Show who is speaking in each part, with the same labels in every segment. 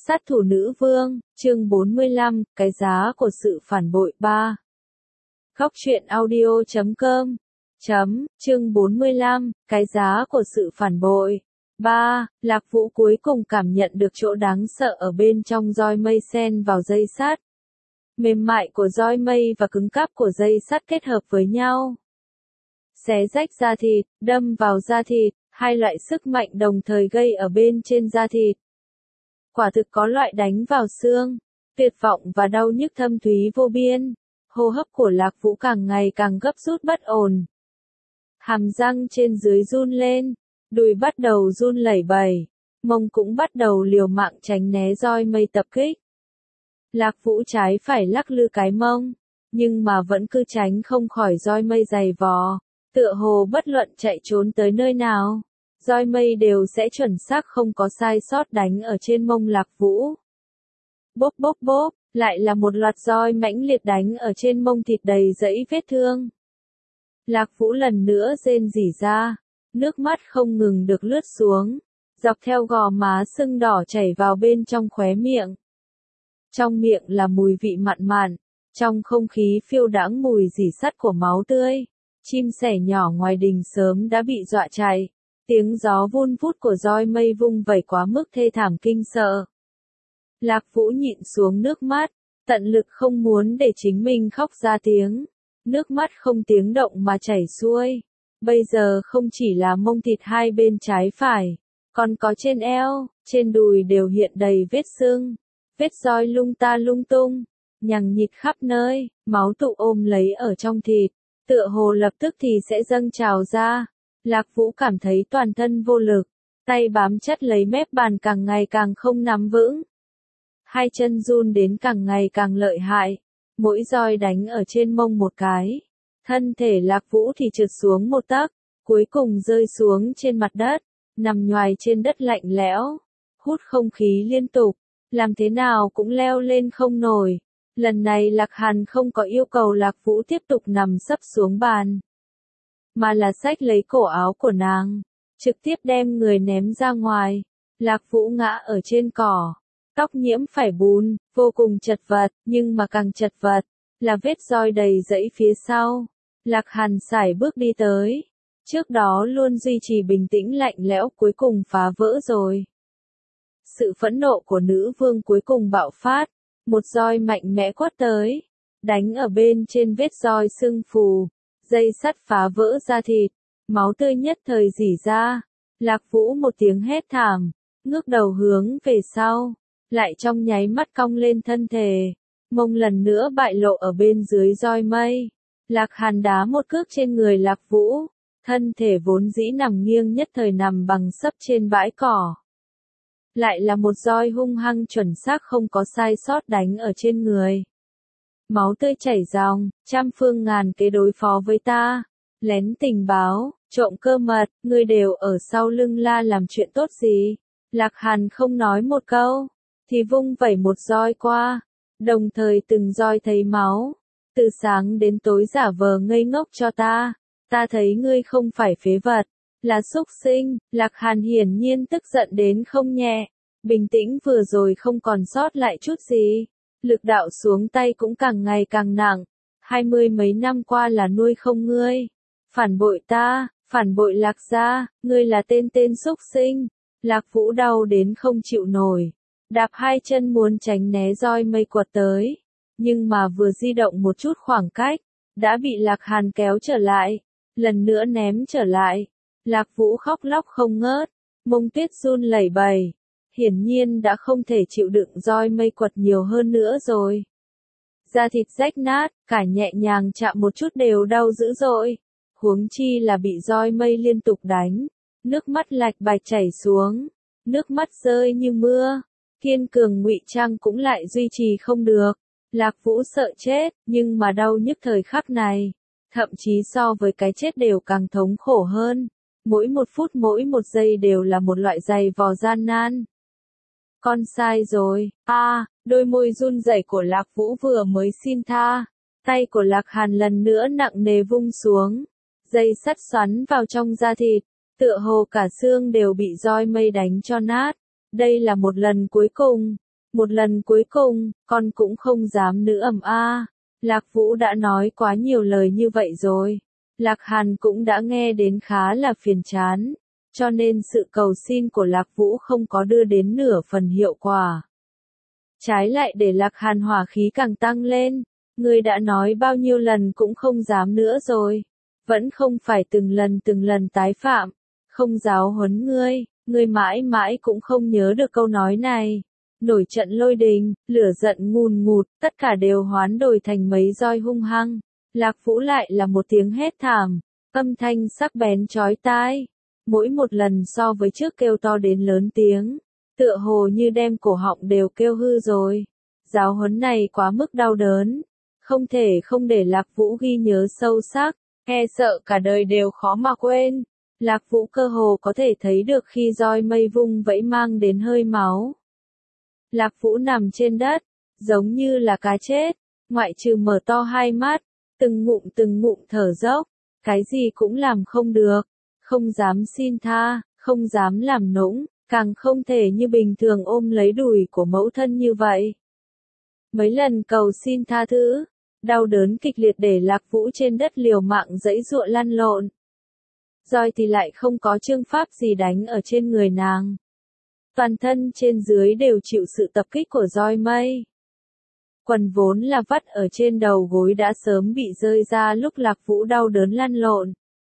Speaker 1: Sát thủ nữ vương, chương 45, cái giá của sự phản bội 3. Góc truyện audio.com chương 45, cái giá của sự phản bội. 3. Lạc Vũ cuối cùng cảm nhận được chỗ đáng sợ ở bên trong roi mây xen vào dây sắt. Mềm mại của roi mây và cứng cáp của dây sắt kết hợp với nhau. Xé rách da thịt, đâm vào da thịt, hai loại sức mạnh đồng thời gây ở bên trên da thịt. Quả thực có loại đánh vào xương, tuyệt vọng và đau nhức thâm thúy vô biên. Hô hấp của Lạc Vũ càng ngày càng gấp rút bất ổn. Hàm răng trên dưới run lên, đùi bắt đầu run lẩy bẩy, mông cũng bắt đầu liều mạng tránh né roi mây tập kích. Lạc Vũ trái phải lắc lư cái mông, nhưng mà vẫn cứ tránh không khỏi roi mây giày vò, tựa hồ bất luận chạy trốn tới nơi nào, roi mây đều sẽ chuẩn xác không có sai sót đánh ở trên mông Lạc Vũ. Bốp bốp bốp, lại là một loạt roi mãnh liệt đánh ở trên mông thịt đầy dẫy vết thương. Lạc Vũ lần nữa rên rỉ ra, nước mắt không ngừng được lướt xuống, dọc theo gò má sưng đỏ chảy vào bên trong khóe miệng. Trong miệng là mùi vị mặn mặn, trong không khí phiêu đãng mùi rỉ sắt của máu tươi. Chim sẻ nhỏ ngoài đình sớm đã bị dọa chạy, tiếng gió vun vút của roi mây vung vẩy quá mức thê thảm kinh sợ. Lạc Vũ nhịn xuống nước mắt, tận lực không muốn để chính mình khóc ra tiếng. Nước mắt không tiếng động mà chảy xuôi. Bây giờ không chỉ là mông thịt hai bên trái phải, còn có trên eo, trên đùi đều hiện đầy vết sưng. Vết roi lung ta lung tung, nhằng nhịt khắp nơi, máu tụ ôm lấy ở trong thịt, tựa hồ lập tức thì sẽ dâng trào ra. Lạc Vũ cảm thấy toàn thân vô lực, tay bám chặt lấy mép bàn càng ngày càng không nắm vững. Hai chân run đến càng ngày càng lợi hại, mỗi roi đánh ở trên mông một cái. Thân thể Lạc Vũ thì trượt xuống một tấc, cuối cùng rơi xuống trên mặt đất, nằm nhoài trên đất lạnh lẽo, hút không khí liên tục, làm thế nào cũng leo lên không nổi. Lần này Lạc Hàn không có yêu cầu Lạc Vũ tiếp tục nằm sấp xuống bàn, mà là xách lấy cổ áo của nàng, trực tiếp đem người ném ra ngoài. Lạc Vũ ngã ở trên cỏ, tóc nhiễm phải bùn, vô cùng chật vật, nhưng mà càng chật vật, là vết roi đầy dẫy phía sau. Lạc Hàn sải bước đi tới, trước đó luôn duy trì bình tĩnh lạnh lẽo cuối cùng phá vỡ rồi. Sự phẫn nộ của nữ vương cuối cùng bạo phát, một roi mạnh mẽ quất tới, đánh ở bên trên vết roi sưng phù, dây sắt phá vỡ da thịt, máu tươi nhất thời rỉ ra. Lạc Vũ một tiếng hét thảm, ngước đầu hướng về sau, lại trong nháy mắt cong lên thân thể, mông lần nữa bại lộ ở bên dưới roi mây. Lạc Hàn đá một cước trên người Lạc Vũ, thân thể vốn dĩ nằm nghiêng nhất thời nằm bằng sấp trên bãi cỏ. Lại là một roi hung hăng chuẩn xác không có sai sót đánh ở trên người. Máu tươi chảy ròng, trăm phương ngàn kế đối phó với ta, lén tình báo, trộm cơ mật, ngươi đều ở sau lưng la làm chuyện tốt gì. Lạc Hàn không nói một câu, thì vung vẩy một roi qua, đồng thời từng roi thấy máu. Từ sáng đến tối giả vờ ngây ngốc cho ta thấy ngươi không phải phế vật, là súc sinh. Lạc Hàn hiển nhiên tức giận đến không nhẹ, bình tĩnh vừa rồi không còn sót lại chút gì, lực đạo xuống tay cũng càng ngày càng nặng. 20 mấy năm qua là nuôi không ngươi, phản bội ta, phản bội Lạc gia, ngươi là tên súc sinh. Lạc Vũ đau đến không chịu nổi, đạp hai chân muốn tránh né roi mây quật tới, nhưng mà vừa di động một chút khoảng cách, đã bị Lạc Hàn kéo trở lại, lần nữa ném trở lại. Lạc Vũ khóc lóc không ngớt, mông tuyết run lẩy bẩy, hiển nhiên đã không thể chịu đựng roi mây quật nhiều hơn nữa rồi. Da thịt rách nát, cả nhẹ nhàng chạm một chút đều đau dữ dội, huống chi là bị roi mây liên tục đánh. Nước mắt lạch bạch chảy xuống, nước mắt rơi như mưa, kiên cường ngụy trang cũng lại duy trì không được. Lạc Vũ sợ chết, nhưng mà đau nhức thời khắc này, thậm chí so với cái chết đều càng thống khổ hơn. Mỗi một phút mỗi một giây đều là một loại giày vò gian nan. Con sai rồi, đôi môi run rẩy của Lạc Vũ vừa mới xin tha, tay của Lạc Hàn lần nữa nặng nề vung xuống, dây sắt xoắn vào trong da thịt, tựa hồ cả xương đều bị roi mây đánh cho nát. Đây là một lần cuối cùng, Một lần cuối cùng, con cũng không dám nữa a. Lạc Vũ đã nói quá nhiều lời như vậy rồi. Lạc Hàn cũng đã nghe đến khá là phiền chán, cho nên sự cầu xin của Lạc Vũ không có đưa đến nửa phần hiệu quả. Trái lại để Lạc Hàn hỏa khí càng tăng lên, ngươi đã nói bao nhiêu lần cũng không dám nữa rồi. Vẫn không phải từng lần tái phạm, không giáo huấn ngươi mãi mãi cũng không nhớ được câu nói này. Nổi trận lôi đình, lửa giận ngùn ngụt, tất cả đều hoán đổi thành mấy roi hung hăng. Lạc Vũ lại là một tiếng hét thảm, âm thanh sắc bén chói tai. Mỗi một lần so với trước kêu to đến lớn tiếng, tựa hồ như đem cổ họng đều kêu hư rồi. Giáo huấn này quá mức đau đớn, không thể không để Lạc Vũ ghi nhớ sâu sắc, e sợ cả đời đều khó mà quên. Lạc Vũ cơ hồ có thể thấy được khi roi mây vung vẫy mang đến hơi máu. Lạc Vũ nằm trên đất, giống như là cá chết, ngoại trừ mở to hai mắt, từng ngụm thở dốc, cái gì cũng làm không được, không dám xin tha, không dám làm nũng, càng không thể như bình thường ôm lấy đùi của mẫu thân như vậy. Mấy lần cầu xin tha thứ, đau đớn kịch liệt để Lạc Vũ trên đất liều mạng giãy giụa lăn lộn. Roi thì lại không có chương pháp gì đánh ở trên người nàng. Toàn thân trên dưới đều chịu sự tập kích của roi mây. Quần vốn là vắt ở trên đầu gối đã sớm bị rơi ra lúc Lạc Vũ đau đớn lăn lộn.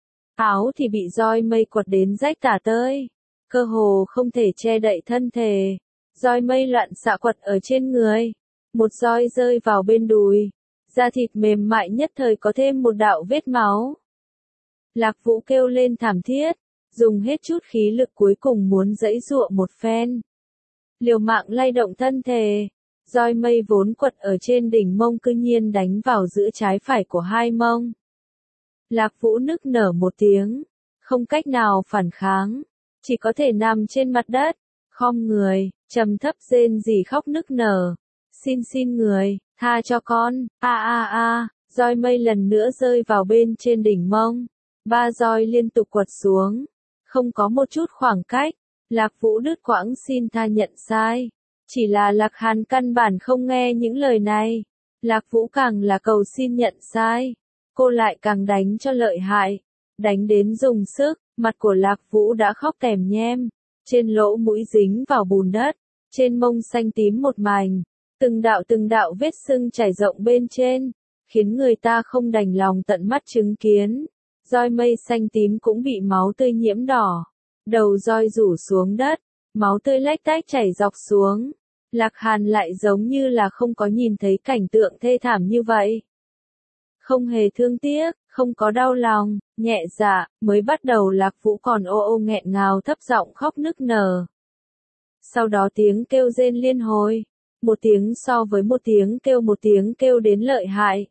Speaker 1: Áo thì bị roi mây quật đến rách tả tơi, cơ hồ không thể che đậy thân thể. Roi mây loạn xạ quật ở trên người, một roi rơi vào bên đùi, da thịt mềm mại nhất thời có thêm một đạo vết máu. Lạc Vũ kêu lên thảm thiết, dùng hết chút khí lực cuối cùng muốn giãy giụa một phen. Liều mạng lay động thân thể, roi mây vốn quật ở trên đỉnh mông cư nhiên đánh vào giữa trái phải của hai mông. Lạc Vũ nức nở một tiếng, không cách nào phản kháng, chỉ có thể nằm trên mặt đất, khom người, trầm thấp rên rỉ khóc nức nở. Xin người, tha cho con, roi mây lần nữa rơi vào bên trên đỉnh mông. Ba roi liên tục quật xuống, không có một chút khoảng cách. Lạc Vũ đứt quãng xin tha nhận sai. Chỉ là Lạc Hàn căn bản không nghe những lời này. Lạc Vũ càng là cầu xin nhận sai, cô lại càng đánh cho lợi hại. Đánh đến dùng sức, mặt của Lạc Vũ đã khóc tèm nhem. Trên lỗ mũi dính vào bùn đất, trên mông xanh tím một mảnh. Từng đạo vết sưng trải rộng bên trên, khiến người ta không đành lòng tận mắt chứng kiến. Roi mây xanh tím cũng bị máu tươi nhiễm đỏ. Đầu roi rủ xuống đất, máu tươi lách tách chảy dọc xuống. Lạc Hàn lại giống như là không có nhìn thấy cảnh tượng thê thảm như vậy. Không hề thương tiếc, không có đau lòng, nhẹ dạ, mới bắt đầu Lạc Vũ còn ô nghẹn ngào thấp giọng khóc nức nở. Sau đó tiếng kêu rên liên hồi, một tiếng so với một tiếng kêu đến lợi hại.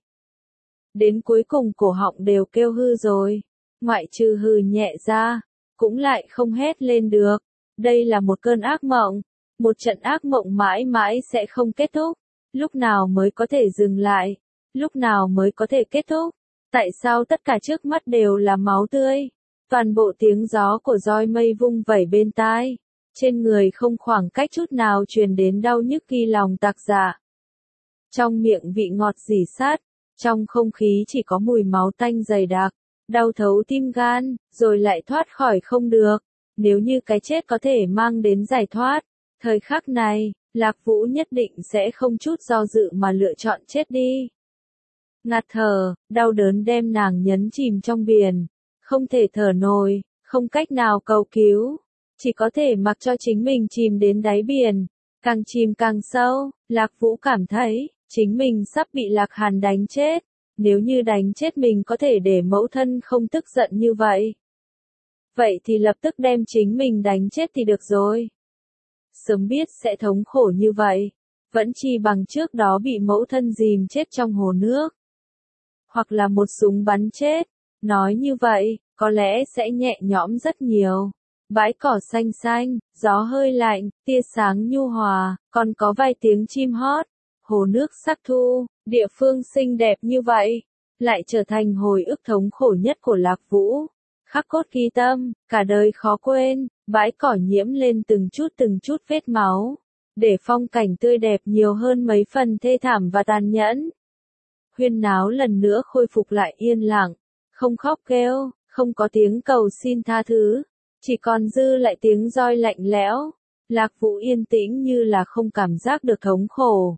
Speaker 1: Đến cuối cùng cổ họng đều kêu hư rồi, ngoại trừ hừ nhẹ ra, cũng lại không hét lên được. Đây là một cơn ác mộng, một trận ác mộng mãi mãi sẽ không kết thúc. Lúc nào mới có thể dừng lại? Lúc nào mới có thể kết thúc? Tại sao tất cả trước mắt đều là máu tươi? Toàn bộ tiếng gió của roi mây vung vẩy bên tai. Trên người không khoảng cách chút nào truyền đến đau nhức ghi lòng tạc dạ. Trong miệng vị ngọt rỉ sắt, trong không khí chỉ có mùi máu tanh dày đặc, đau thấu tim gan, rồi lại thoát khỏi không được. Nếu như cái chết có thể mang đến giải thoát, thời khắc này, Lạc Vũ nhất định sẽ không chút do dự mà lựa chọn chết đi. Ngạt thở, đau đớn đem nàng nhấn chìm trong biển, không thể thở nổi, không cách nào cầu cứu, chỉ có thể mặc cho chính mình chìm đến đáy biển, càng chìm càng sâu. Lạc Vũ cảm thấy, chính mình sắp bị Lạc Hàn đánh chết, nếu như đánh chết mình có thể để mẫu thân không tức giận như vậy. Vậy thì lập tức đem chính mình đánh chết thì được rồi. Sớm biết sẽ thống khổ như vậy, vẫn chi bằng trước đó bị mẫu thân dìm chết trong hồ nước. Hoặc là một súng bắn chết, nói như vậy, có lẽ sẽ nhẹ nhõm rất nhiều. Bãi cỏ xanh xanh, gió hơi lạnh, tia sáng nhu hòa, còn có vài tiếng chim hót. Hồ nước sắc thu, địa phương xinh đẹp như vậy, lại trở thành hồi ức thống khổ nhất của Lạc Vũ. Khắc cốt ghi tâm, cả đời khó quên, bãi cỏ nhiễm lên từng chút vết máu. để phong cảnh tươi đẹp nhiều hơn mấy phần thê thảm và tàn nhẫn. Huyên náo lần nữa khôi phục lại yên lặng, không khóc kêu, không có tiếng cầu xin tha thứ, chỉ còn dư lại tiếng roi lạnh lẽo. Lạc Vũ yên tĩnh như là không cảm giác được thống khổ.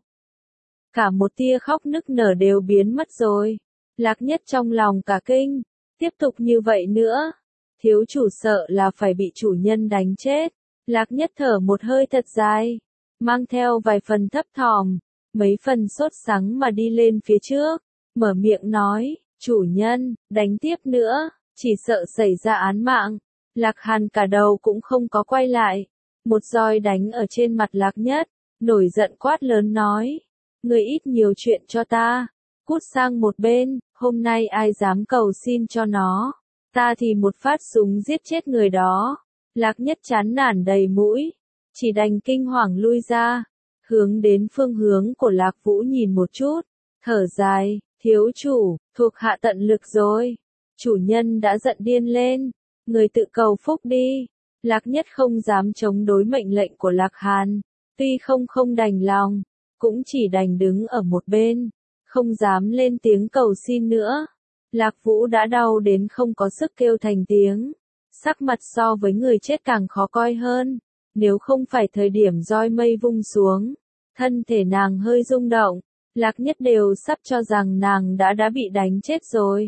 Speaker 1: Cả một tia khóc nức nở đều biến mất rồi. Lạc Nhất trong lòng cả kinh, tiếp tục như vậy nữa, thiếu chủ sợ là phải bị chủ nhân đánh chết. Lạc Nhất thở một hơi thật dài, mang theo vài phần thấp thỏm, mấy phần sốt sắng mà đi lên phía trước, mở miệng nói, chủ nhân, đánh tiếp nữa, chỉ sợ xảy ra án mạng. Lạc Hàn cả đầu cũng không có quay lại, một roi đánh ở trên mặt Lạc Nhất, nổi giận quát lớn nói, ngươi ít nhiều chuyện cho ta, cút sang một bên, hôm nay ai dám cầu xin cho nó, ta thì một phát súng giết chết người đó. Lạc Nhất chán nản đầy mũi, chỉ đành kinh hoàng lui ra, hướng đến phương hướng của Lạc Vũ nhìn một chút, thở dài, thiếu chủ, thuộc hạ tận lực rồi, chủ nhân đã giận điên lên, người tự cầu phúc đi. Lạc Nhất không dám chống đối mệnh lệnh của Lạc Hàn, tuy không đành lòng, cũng chỉ đành đứng ở một bên, không dám lên tiếng cầu xin nữa. Lạc Vũ đã đau đến không có sức kêu thành tiếng, sắc mặt so với người chết càng khó coi hơn, nếu không phải thời điểm roi mây vung xuống, thân thể nàng hơi rung động, Lạc Nhất đều sắp cho rằng nàng đã bị đánh chết rồi.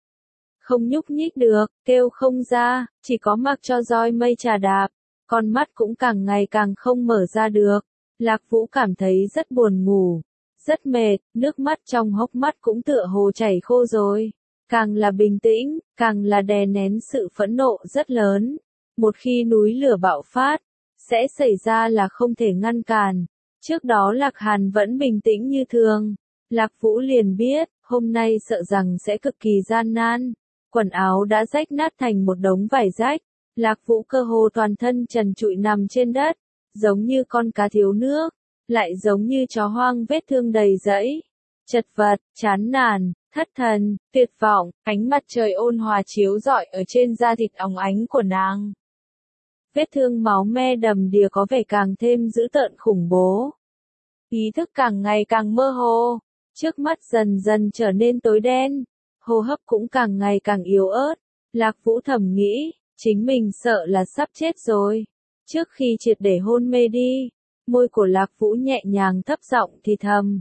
Speaker 1: Không nhúc nhích được, kêu không ra, chỉ có mặc cho roi mây chà đạp, con mắt cũng càng ngày càng không mở ra được. Lạc Vũ cảm thấy rất buồn ngủ, rất mệt, nước mắt trong hốc mắt cũng tựa hồ chảy khô rồi. Càng là bình tĩnh, càng là đè nén sự phẫn nộ rất lớn. Một khi núi lửa bạo phát, sẽ xảy ra là không thể ngăn cản. Trước đó Lạc Hàn vẫn bình tĩnh như thường. Lạc Vũ liền biết, hôm nay sợ rằng sẽ cực kỳ gian nan. Quần áo đã rách nát thành một đống vải rách. Lạc Vũ cơ hồ toàn thân trần trụi nằm trên đất, giống như con cá thiếu nước, lại giống như chó hoang vết thương đầy rẫy. Chật vật, chán nản, thất thần, tuyệt vọng, ánh mặt trời ôn hòa chiếu rọi ở trên da thịt óng ánh của nàng. Vết thương máu me đầm đìa có vẻ càng thêm dữ tợn khủng bố. Ý thức càng ngày càng mơ hồ, trước mắt dần dần trở nên tối đen, hô hấp cũng càng ngày càng yếu ớt. Lạc Vũ thầm nghĩ, chính mình sợ là sắp chết rồi. Trước khi triệt để hôn mê đi, môi của Lạc Vũ nhẹ nhàng thấp giọng thì thầm,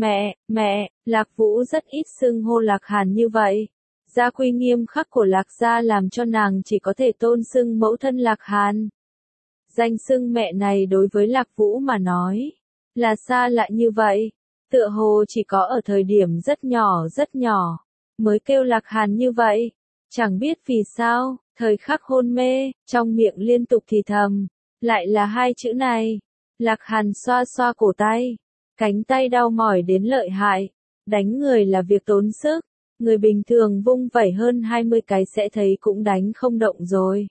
Speaker 1: mẹ, Lạc Vũ rất ít xưng hô Lạc Hàn như vậy. Gia quy nghiêm khắc của Lạc gia làm cho nàng chỉ có thể tôn xưng mẫu thân Lạc Hàn. Danh xưng mẹ này đối với Lạc Vũ mà nói, là xa lạ như vậy, tựa hồ chỉ có ở thời điểm rất nhỏ, mới kêu Lạc Hàn như vậy. Chẳng biết vì sao, thời khắc hôn mê, trong miệng liên tục thì thầm, lại là hai chữ này. Lạc Hàn xoa xoa cổ tay, cánh tay đau mỏi đến lợi hại, đánh người là việc tốn sức, người bình thường vung vẩy hơn 20 cái sẽ thấy cũng đánh không động rồi.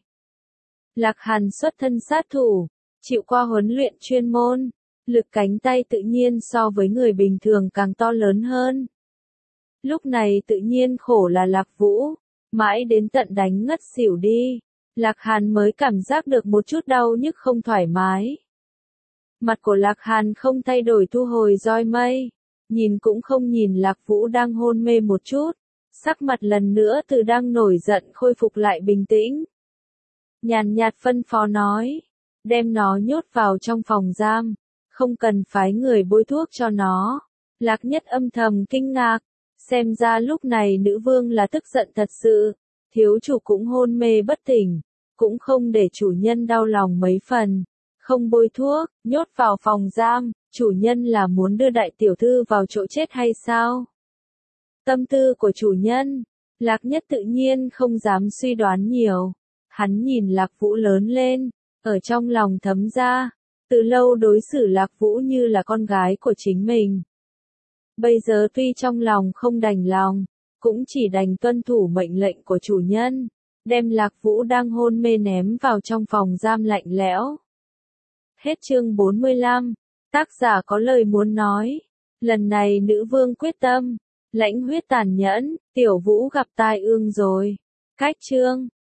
Speaker 1: Lạc Hàn xuất thân sát thủ, chịu qua huấn luyện chuyên môn, lực cánh tay tự nhiên so với người bình thường càng to lớn hơn. Lúc này tự nhiên khổ là Lạc Vũ, mãi đến tận đánh ngất xỉu đi, Lạc Hàn mới cảm giác được một chút đau nhức không thoải mái. Mặt của Lạc Hàn không thay đổi thu hồi roi mây, nhìn cũng không nhìn Lạc Vũ đang hôn mê một chút, sắc mặt lần nữa từ đang nổi giận khôi phục lại bình tĩnh. Nhàn nhạt phân phó nói, đem nó nhốt vào trong phòng giam, không cần phái người bôi thuốc cho nó. Lạc Nhất âm thầm kinh ngạc, xem ra lúc này nữ vương là tức giận thật sự, thiếu chủ cũng hôn mê bất tỉnh, cũng không để chủ nhân đau lòng mấy phần. Không bôi thuốc, nhốt vào phòng giam, chủ nhân là muốn đưa đại tiểu thư vào chỗ chết hay sao? Tâm tư của chủ nhân, Lạc Nhất tự nhiên không dám suy đoán nhiều. Hắn nhìn Lạc Vũ lớn lên, ở trong lòng thấm ra, từ lâu đối xử Lạc Vũ như là con gái của chính mình. Bây giờ tuy trong lòng không đành lòng, cũng chỉ đành tuân thủ mệnh lệnh của chủ nhân, đem Lạc Vũ đang hôn mê ném vào trong phòng giam lạnh lẽo. Hết chương 45, tác giả có lời muốn nói, lần này nữ vương quyết tâm, lãnh huyết tàn nhẫn, tiểu Vũ gặp tai ương rồi. Cách chương